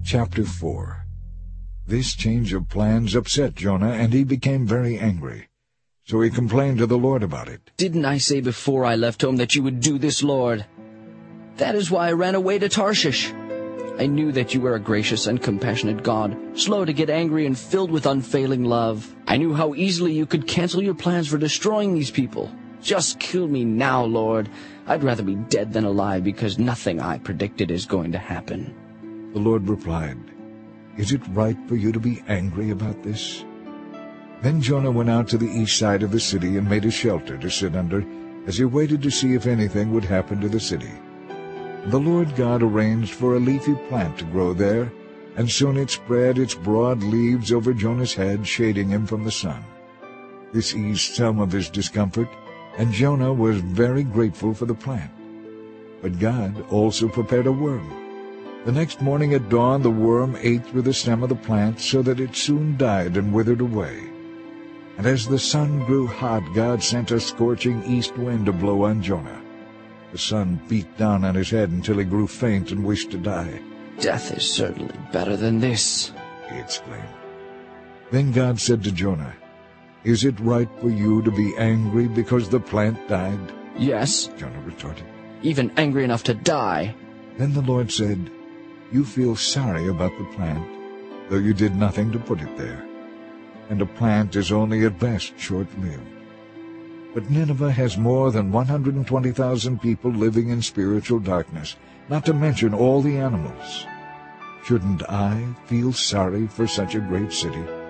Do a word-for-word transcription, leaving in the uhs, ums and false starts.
Chapter four. This change of plans upset Jonah, and he became very angry. So he complained to the Lord about it. "Didn't I say before I left home that you would do this, Lord? That is why I ran away to Tarshish. I knew that you were a gracious and compassionate God, slow to get angry and filled with unfailing love. I knew how easily you could cancel your plans for destroying these people. Just kill me now, Lord. I'd rather be dead than alive, because nothing I predicted is going to happen." The Lord replied, "Is it right for you to be angry about this?" Then Jonah went out to the east side of the city and made a shelter to sit under, as he waited to see if anything would happen to the city. The Lord God arranged for a leafy plant to grow there, and soon it spread its broad leaves over Jonah's head, shading him from the sun. This eased some of his discomfort, and Jonah was very grateful for the plant. But God also prepared a worm. The next morning at dawn the worm ate through the stem of the plant, so that it soon died and withered away. And as the sun grew hot, God sent a scorching east wind to blow on Jonah. The sun beat down on his head until he grew faint and wished to die. "Death is certainly better than this," he exclaimed. Then God said to Jonah, "Is it right for you to be angry because the plant died?" "Yes," Jonah retorted. "even angry enough to die." Then the Lord said, "You feel sorry about the plant, though you did nothing to put it there. And a plant is only at best short-lived. But Nineveh has more than one hundred twenty thousand people living in spiritual darkness, not to mention all the animals. Shouldn't I feel sorry for such a great city?"